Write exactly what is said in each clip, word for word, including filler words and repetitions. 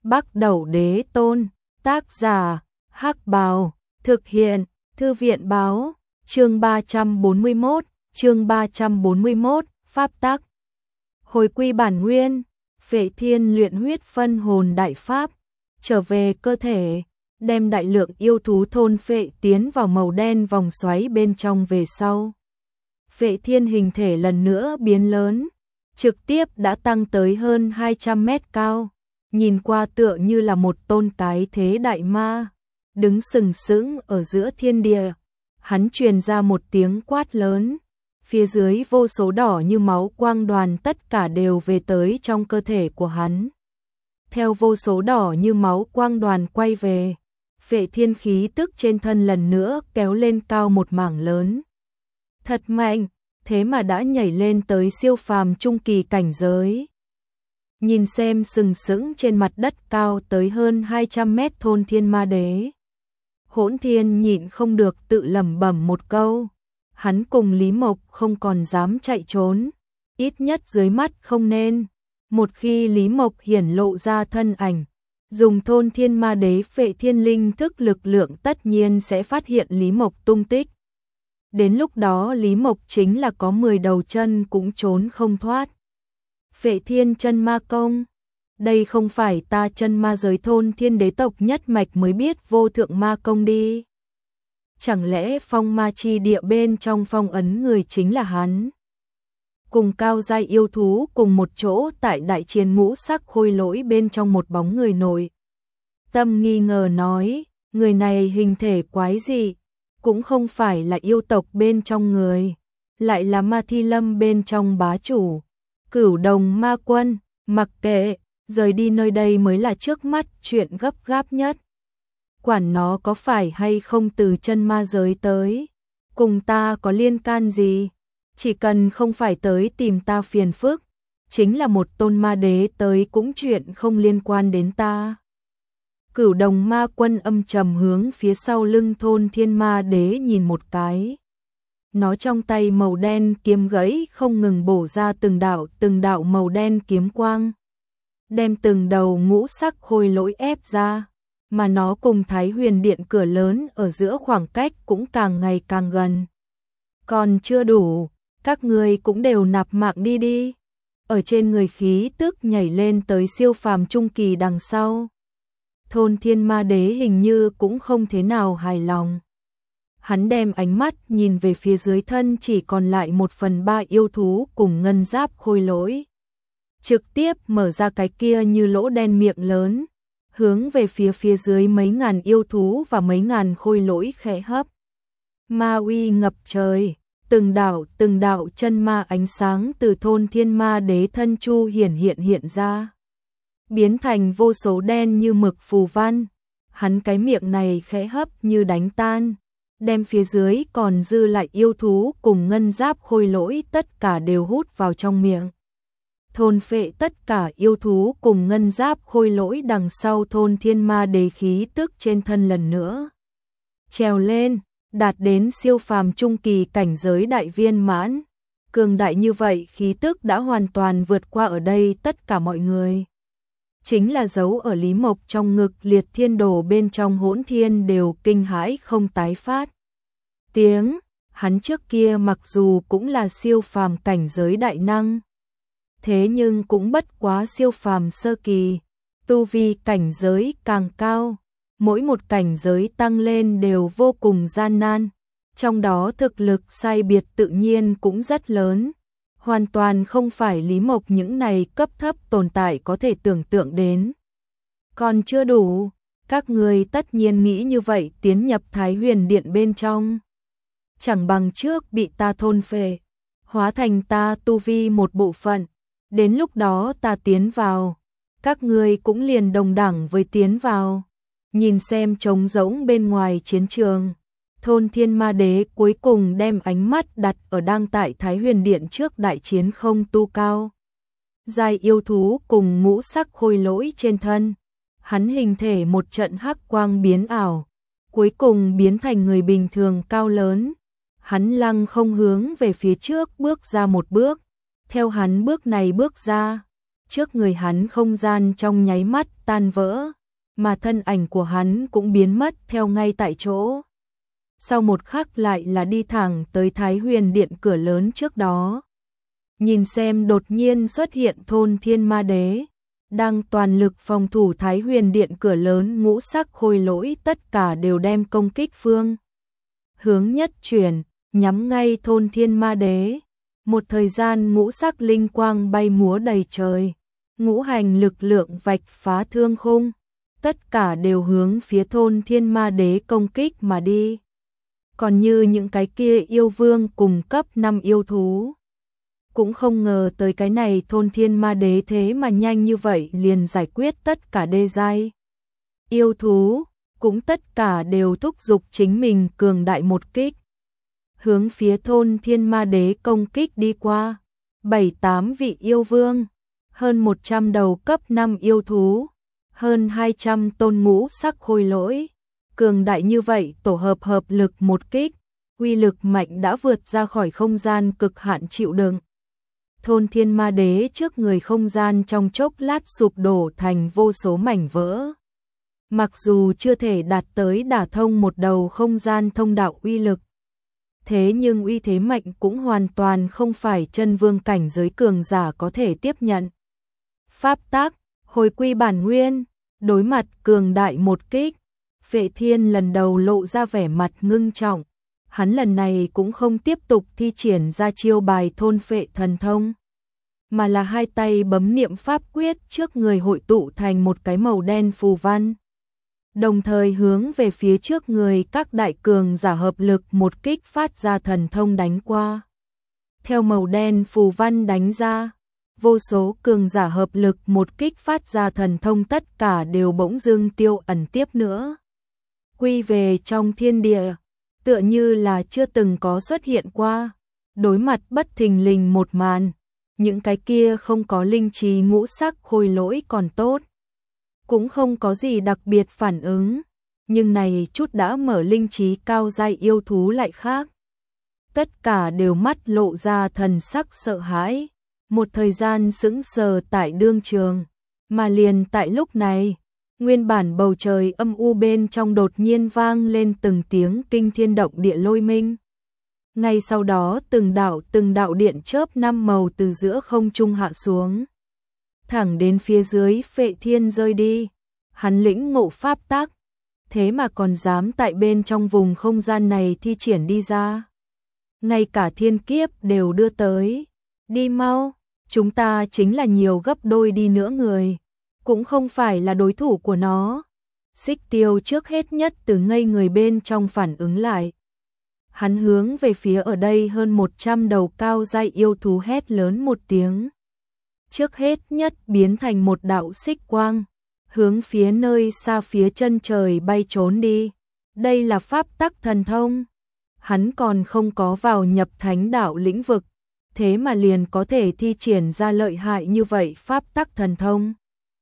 Bắc Đẩu Đế Tôn, tác giả, Hắc Bào, thực hiện, Thư viện báo, chương ba trăm bốn mươi mốt, chương ba trăm bốn mươi mốt, pháp tắc. Hồi quy bản nguyên, Phệ Thiên luyện huyết phân hồn đại pháp, trở về cơ thể, đem đại lượng yêu thú thôn phệ tiến vào màu đen vòng xoáy bên trong về sau. Phệ Thiên hình thể lần nữa biến lớn, trực tiếp đã tăng tới hơn hai trăm mét cao, nhìn qua tựa như là một tôn cái thế đại ma, đứng sừng sững ở giữa thiên địa. Hắn truyền ra một tiếng quát lớn, phía dưới vô số đỏ như máu quang đoàn tất cả đều về tới trong cơ thể của hắn. Theo vô số đỏ như máu quang đoàn quay về, Phệ Thiên khí tức trên thân lần nữa kéo lên cao một mảng lớn. Thật mạnh, thế mà đã nhảy lên tới siêu phàm trung kỳ cảnh giới. Nhìn xem sừng sững trên mặt đất cao tới hơn hai trăm mét thôn thiên ma đế. Hỗn Thiên nhịn không được tự lẩm bẩm một câu. Hắn cùng Lý Mộc không còn dám chạy trốn, ít nhất dưới mắt không nên. Một khi Lý Mộc hiển lộ ra thân ảnh, dùng thôn thiên ma đế Phệ Thiên linh thức lực lượng tất nhiên sẽ phát hiện Lý Mộc tung tích. Đến lúc đó Lý Mộc chính là có mười đầu chân cũng trốn không thoát. Phệ Thiên chân ma công, đây không phải ta chân ma giới thôn thiên đế tộc nhất mạch mới biết vô thượng ma công đi. Chẳng lẽ phong ma chi địa bên trong phong ấn người chính là hắn? Cùng cao giai yêu thú cùng một chỗ tại đại chiến ngũ sắc khôi lỗi bên trong một bóng người nổi. Tâm nghi ngờ nói, người này hình thể quái dị, cũng không phải là yêu tộc bên trong người, lại là ma thi lâm bên trong bá chủ. Cửu Đồng ma quân, mặc kệ, rời đi nơi đây mới là trước mắt chuyện gấp gáp nhất. Quản nó có phải hay không từ chân ma giới tới, cùng ta có liên can gì, chỉ cần không phải tới tìm ta phiền phức, chính là một tôn ma đế tới cũng chuyện không liên quan đến ta. Cửu Đồng ma quân âm trầm hướng phía sau lưng thôn thiên ma đế nhìn một cái. Nó trong tay màu đen kiếm gãy không ngừng bổ ra từng đạo từng đạo màu đen kiếm quang, đem từng đầu ngũ sắc khôi lỗi ép ra, mà nó cùng Thái Huyền Điện cửa lớn ở giữa khoảng cách cũng càng ngày càng gần. Còn chưa đủ, các người cũng đều nạp mạng đi đi. Ở trên người khí tức nhảy lên tới siêu phàm trung kỳ đằng sau. Thôn thiên ma đế hình như cũng không thế nào hài lòng. Hắn đem ánh mắt nhìn về phía dưới thân chỉ còn lại một phần ba yêu thú cùng ngân giáp khôi lỗi. Trực tiếp mở ra cái kia như lỗ đen miệng lớn, hướng về phía phía dưới mấy ngàn yêu thú và mấy ngàn khôi lỗi khẽ hấp. Ma uy ngập trời, từng đạo từng đạo chân ma ánh sáng từ thôn thiên ma đế thân chu hiển hiện hiện ra, biến thành vô số đen như mực phù văn. Hắn cái miệng này khẽ hấp như đánh tan, đem phía dưới còn dư lại yêu thú cùng ngân giáp khôi lỗi tất cả đều hút vào trong miệng. Thôn phệ tất cả yêu thú cùng ngân giáp khôi lỗi đằng sau thôn thiên ma đế khí tức trên thân lần nữa trèo lên, đạt đến siêu phàm trung kỳ cảnh giới đại viên mãn. Cường đại như vậy khí tức đã hoàn toàn vượt qua ở đây tất cả mọi người. Chính là giấu ở Lý Mộc trong ngực liệt thiên đồ bên trong Hỗn Thiên đều kinh hãi không tái phát tiếng. Hắn trước kia mặc dù cũng là siêu phàm cảnh giới đại năng, thế nhưng cũng bất quá siêu phàm sơ kỳ, tu vi cảnh giới càng cao, mỗi một cảnh giới tăng lên đều vô cùng gian nan, trong đó thực lực sai biệt tự nhiên cũng rất lớn, hoàn toàn không phải Lý Mộc những này cấp thấp tồn tại có thể tưởng tượng đến. Còn chưa đủ, các người tất nhiên nghĩ như vậy tiến nhập Thái Huyền Điện bên trong, chẳng bằng trước bị ta thôn phệ, hóa thành ta tu vi một bộ phận. Đến lúc đó ta tiến vào, các ngươi cũng liền đồng đẳng với tiến vào. Nhìn xem trống rỗng bên ngoài chiến trường, thôn thiên ma đế cuối cùng đem ánh mắt đặt ở đang tại Thái Huyền Điện trước đại chiến không tu cao giai yêu thú cùng ngũ sắc khôi lỗi trên thân. Hắn hình thể một trận hắc quang biến ảo, cuối cùng biến thành người bình thường cao lớn. Hắn lăng không hướng về phía trước bước ra một bước. Theo hắn bước này bước ra, trước người hắn không gian trong nháy mắt tan vỡ, mà thân ảnh của hắn cũng biến mất theo ngay tại chỗ. Sau một khắc lại là đi thẳng tới Thái Huyền Điện cửa lớn trước đó. Nhìn xem đột nhiên xuất hiện thôn Thiên Ma Đế, đang toàn lực phòng thủ Thái Huyền Điện cửa lớn, ngũ sắc khôi lỗi tất cả đều đem công kích phương hướng nhất chuyển, nhắm ngay thôn Thiên Ma Đế. Một thời gian ngũ sắc linh quang bay múa đầy trời, ngũ hành lực lượng vạch phá thương khung, tất cả đều hướng phía thôn Thiên Ma Đế công kích mà đi. Còn như những cái kia yêu vương cùng cấp năm yêu thú, cũng không ngờ tới cái này thôn Thiên Ma Đế thế mà nhanh như vậy liền giải quyết tất cả đê giai yêu thú, cũng tất cả đều thúc giục chính mình cường đại một kích, hướng phía thôn Thiên Ma Đế công kích đi qua. Bảy tám vị yêu vương, hơn một trăm đầu cấp năm yêu thú, hơn hai trăm tôn ngũ sắc khôi lỗi, cường đại như vậy tổ hợp hợp lực một kích, uy lực mạnh đã vượt ra khỏi không gian cực hạn chịu đựng. Thôn Thiên Ma Đế trước người không gian trong chốc lát sụp đổ thành vô số mảnh vỡ. Mặc dù chưa thể đạt tới đả thông một đầu không gian thông đạo uy lực, thế nhưng uy thế mạnh cũng hoàn toàn không phải chân vương cảnh giới cường giả có thể tiếp nhận. Pháp tắc, hồi quy bản nguyên, đối mặt cường đại một kích, Phệ Thiên lần đầu lộ ra vẻ mặt ngưng trọng. Hắn lần này cũng không tiếp tục thi triển ra chiêu bài thôn phệ thần thông, mà là hai tay bấm niệm pháp quyết, trước người hội tụ thành một cái màu đen phù văn. Đồng thời hướng về phía trước người các đại cường giả hợp lực một kích phát ra thần thông đánh qua. Theo màu đen phù văn đánh ra, vô số cường giả hợp lực một kích phát ra thần thông tất cả đều bỗng dưng tiêu ẩn tiếp nữa. Quy về trong thiên địa, tựa như là chưa từng có xuất hiện qua. Đối mặt bất thình lình một màn, những cái kia không có linh trí ngũ sắc khôi lỗi còn tốt, cũng không có gì đặc biệt phản ứng, nhưng này chút đã mở linh trí cao giai yêu thú lại khác. Tất cả đều mắt lộ ra thần sắc sợ hãi, một thời gian sững sờ tại đương trường, mà liền tại lúc này, nguyên bản bầu trời âm u bên trong đột nhiên vang lên từng tiếng kinh thiên động địa lôi minh. Ngay sau đó từng đạo từng đạo điện chớp năm màu từ giữa không trung hạ xuống, thẳng đến phía dưới Phệ Thiên rơi đi. Hắn lĩnh ngộ pháp tắc, thế mà còn dám tại bên trong vùng không gian này thi triển đi ra. Ngay cả thiên kiếp đều đưa tới. Đi mau, chúng ta chính là nhiều gấp đôi đi nữa người, cũng không phải là đối thủ của nó. Xích Tiêu trước hết nhất từ ngây người bên trong phản ứng lại. Hắn hướng về phía ở đây hơn một trăm đầu cao giai yêu thú hét lớn một tiếng. Trước hết nhất biến thành một đạo xích quang, hướng phía nơi xa phía chân trời bay trốn đi. Đây là pháp tắc thần thông. Hắn còn không có vào nhập thánh đạo lĩnh vực, thế mà liền có thể thi triển ra lợi hại như vậy pháp tắc thần thông.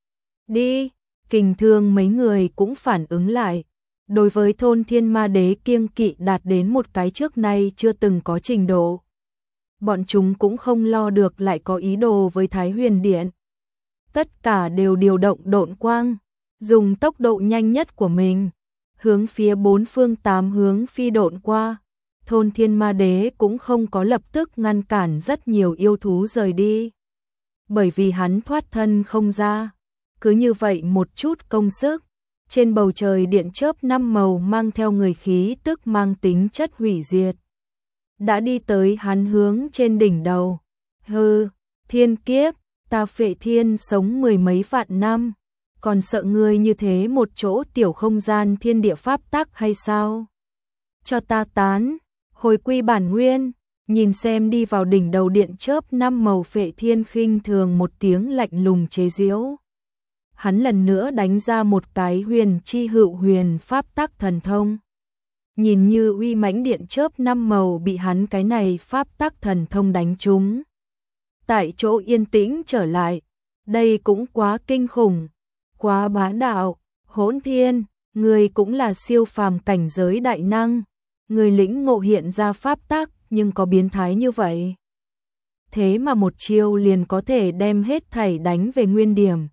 Đi, Kình Thương mấy người cũng phản ứng lại. Đối với thôn Thiên Ma Đế kiêng kỵ đạt đến một cái trước nay chưa từng có trình độ. Bọn chúng cũng không lo được lại có ý đồ với Thái Huyền Điện. Tất cả đều điều động độn quang, dùng tốc độ nhanh nhất của mình, hướng phía bốn phương tám hướng phi độn qua. Thôn Thiên Ma Đế cũng không có lập tức ngăn cản rất nhiều yêu thú rời đi, bởi vì hắn thoát thân không ra. Cứ như vậy một chút công sức, trên bầu trời điện chớp năm màu mang theo người khí tức mang tính chất hủy diệt, đã đi tới hắn hướng trên đỉnh đầu. Hừ, thiên kiếp, ta Phệ Thiên sống mười mấy vạn năm, còn sợ ngươi như thế một chỗ tiểu không gian thiên địa pháp tắc hay sao? Cho ta tán, hồi quy bản nguyên. Nhìn xem đi vào đỉnh đầu điện chớp năm màu, Phệ Thiên khinh thường một tiếng lạnh lùng chế giễu. Hắn lần nữa đánh ra một cái huyền chi hữu huyền pháp tắc thần thông. Nhìn như uy mãnh điện chớp năm màu bị hắn cái này pháp tắc thần thông đánh trúng, tại chỗ yên tĩnh trở lại. Đây cũng quá kinh khủng, quá bá đạo. Hỗn Thiên, người cũng là siêu phàm cảnh giới đại năng, người lĩnh ngộ hiện ra pháp tắc nhưng có biến thái như vậy. thế mà một chiêu liền có thể đem hết thảy đánh về nguyên điểm.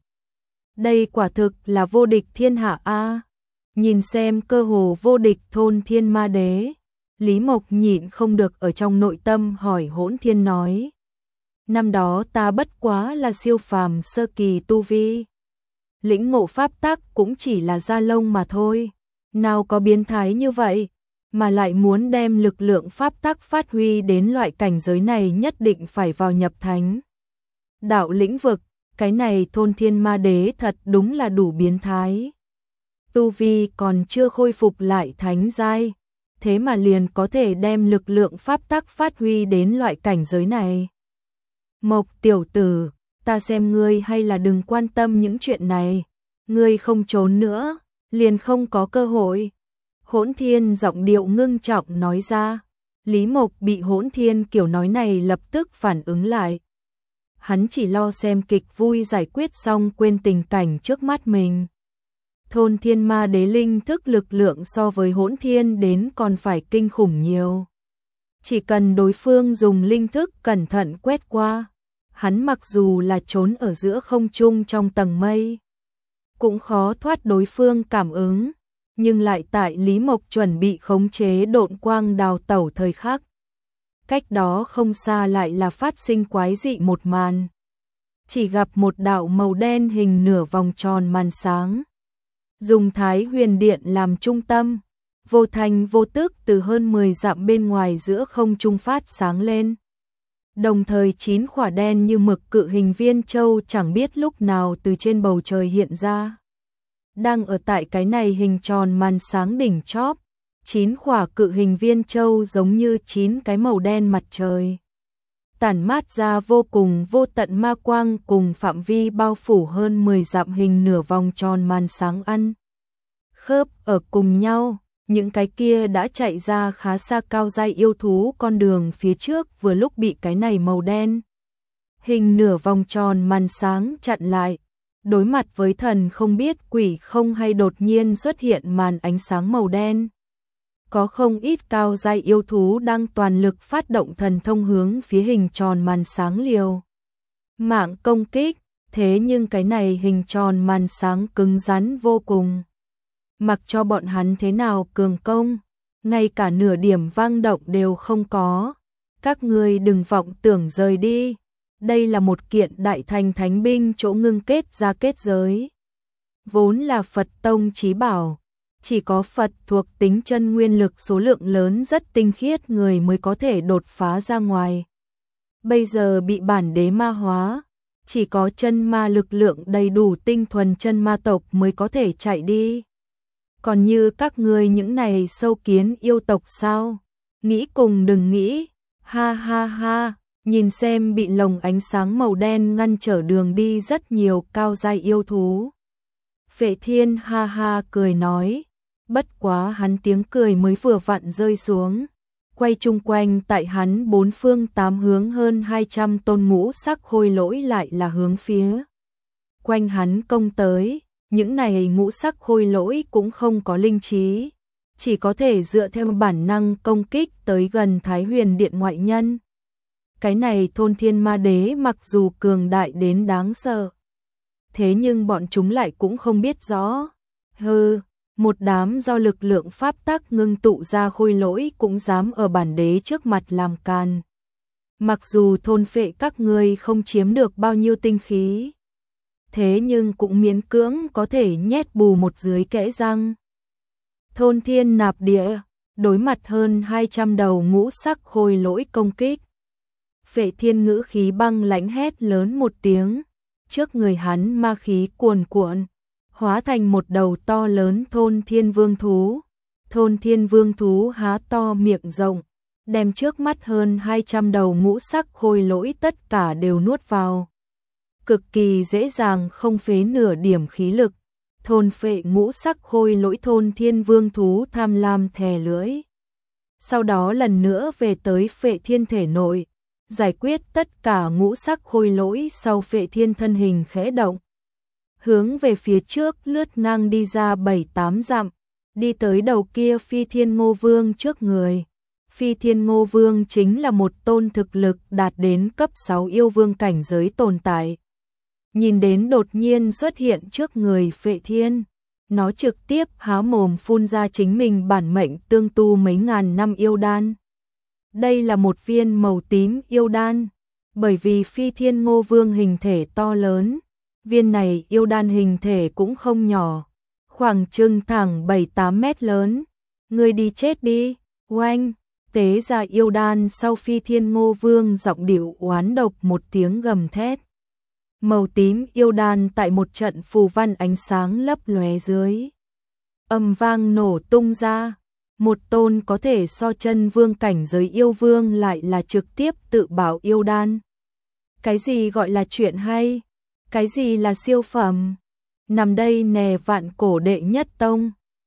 Đây quả thực là vô địch thiên hạ a. Nhìn xem cơ hồ vô địch Thôn Thiên Ma Đế, Lý Mộc nhịn không được ở trong nội tâm hỏi Hỗn Thiên nói: năm đó ta bất quá là siêu phàm sơ kỳ tu vi, lĩnh ngộ pháp tắc cũng chỉ là da lông mà thôi, nào có biến thái như vậy, mà lại muốn đem lực lượng pháp tắc phát huy đến loại cảnh giới này nhất định phải vào nhập thánh đạo lĩnh vực, cái này Thôn Thiên Ma Đế thật đúng là đủ biến thái. Tu vi còn chưa khôi phục lại thánh giai, thế mà liền có thể đem lực lượng pháp tắc phát huy đến loại cảnh giới này. Mộc tiểu tử, ta xem ngươi hay là đừng quan tâm những chuyện này, ngươi không trốn nữa, liền không có cơ hội. Hỗn Thiên giọng điệu ngưng trọng nói ra. Lý Mộc bị Hỗn Thiên kiểu nói này lập tức phản ứng lại. Hắn chỉ lo xem kịch vui giải quyết xong quên tình cảnh trước mắt mình. Thôn Thiên Ma Đế linh thức lực lượng so với Hỗn Thiên đến còn phải kinh khủng nhiều. Chỉ cần đối phương dùng linh thức cẩn thận quét qua, hắn mặc dù là trốn ở giữa không trung trong tầng mây, cũng khó thoát đối phương cảm ứng, nhưng lại tại Lý Mộc chuẩn bị khống chế độn quang đào tẩu thời khắc. Cách đó không xa lại là phát sinh quái dị một màn. Chỉ gặp một đạo màu đen hình nửa vòng tròn màn sáng, dùng Thái Huyền Điện làm trung tâm, vô thành vô tức từ hơn mười dặm bên ngoài giữa không trung phát sáng lên. Đồng thời chín khỏa đen như mực cự hình viên châu chẳng biết lúc nào từ trên bầu trời hiện ra. Đang ở tại cái này hình tròn màn sáng đỉnh chóp, chín khỏa cự hình viên châu giống như chín cái màu đen mặt trời, tản mát ra vô cùng vô tận ma quang cùng phạm vi bao phủ hơn mười dặm hình nửa vòng tròn màn sáng ăn khớp ở cùng nhau. Những cái kia đã chạy ra khá xa cao giai yêu thú con đường phía trước vừa lúc bị cái này màu đen hình nửa vòng tròn màn sáng chặn lại. Đối mặt với thần không biết quỷ không hay đột nhiên xuất hiện màn ánh sáng màu đen, có không ít cao giai yêu thú đang toàn lực phát động thần thông hướng phía hình tròn màn sáng liều mạng công kích, thế nhưng cái này hình tròn màn sáng cứng rắn vô cùng. Mặc cho bọn hắn thế nào cường công, ngay cả nửa điểm vang động đều không có. Các ngươi đừng vọng tưởng rời đi. Đây là một kiện đại thành thánh binh chỗ ngưng kết ra kết giới. Vốn là Phật tông chí bảo, chỉ có Phật thuộc tính chân nguyên lực số lượng lớn rất tinh khiết người mới có thể đột phá ra ngoài. Bây giờ bị bản đế ma hóa, chỉ có chân ma lực lượng đầy đủ tinh thuần chân ma tộc mới có thể chạy đi. Còn như các ngươi những này sâu kiến yêu tộc sao? Nghĩ cùng đừng nghĩ. Ha ha ha, nhìn xem bị lồng ánh sáng màu đen ngăn trở đường đi rất nhiều cao giai yêu thú. Phệ Thiên ha ha cười nói, bất quá hắn tiếng cười mới vừa vặn rơi xuống. Quay chung quanh tại hắn bốn phương tám hướng hơn hai trăm tôn ngũ sắc khôi lỗi lại là hướng phía quanh hắn công tới. Những này ngũ sắc khôi lỗi cũng không có linh trí, chỉ có thể dựa theo bản năng công kích tới gần Thái Huyền Điện ngoại nhân. Cái này Thôn Thiên Ma Đế mặc dù cường đại đến đáng sợ, thế nhưng bọn chúng lại cũng không biết rõ. Hừ, một đám do lực lượng pháp tắc ngưng tụ ra khôi lỗi cũng dám ở bản đế trước mặt làm càn. Mặc dù thôn phệ các ngươi không chiếm được bao nhiêu tinh khí, thế nhưng cũng miễn cưỡng có thể nhét bù một dưới kẽ răng. Thôn Thiên Nạp Địa, đối mặt hơn hai trăm đầu ngũ sắc khôi lỗi công kích. Phệ Thiên ngữ khí băng lãnh hét lớn một tiếng, trước người hắn ma khí cuồn cuộn, hóa thành một đầu to lớn Thôn Thiên Vương thú. Thôn Thiên Vương thú há to miệng rộng, đem trước mắt hơn hai trăm đầu ngũ sắc khôi lỗi tất cả đều nuốt vào. Cực kỳ dễ dàng không phế nửa điểm khí lực. Thôn phệ ngũ sắc khôi lỗi Thôn Thiên Vương thú tham lam thè lưỡi. Sau đó lần nữa về tới Phệ Thiên thể nội, giải quyết tất cả ngũ sắc khôi lỗi sau Phệ Thiên thân hình khẽ động. Hướng về phía trước lướt ngang đi ra bảy tám dặm, đi tới đầu kia Phi Thiên Ngô Vương trước người. Phi Thiên Ngô Vương chính là một tôn thực lực đạt đến cấp sáu yêu vương cảnh giới tồn tại. Nhìn đến đột nhiên xuất hiện trước người Phệ Thiên, nó trực tiếp há mồm phun ra chính mình bản mệnh tương tu mấy ngàn năm yêu đan. Đây là một viên màu tím yêu đan, bởi vì Phi Thiên Ngô Vương hình thể to lớn, viên này yêu đan hình thể cũng không nhỏ, khoảng chừng thẳng bảy tám mét lớn. Ngươi đi chết đi, oanh, tế ra yêu đan sau Phi Thiên Ngô Vương giọng điệu oán độc một tiếng gầm thét. Màu tím yêu đan tại một trận phù văn ánh sáng lấp lóe dưới âm vang nổ tung ra, một tôn có thể so chân vương cảnh giới yêu vương lại là trực tiếp tự bảo yêu đan. Cái gì gọi là chuyện hay? Cái gì là siêu phẩm? Nằm đây nè vạn cổ đệ nhất tông,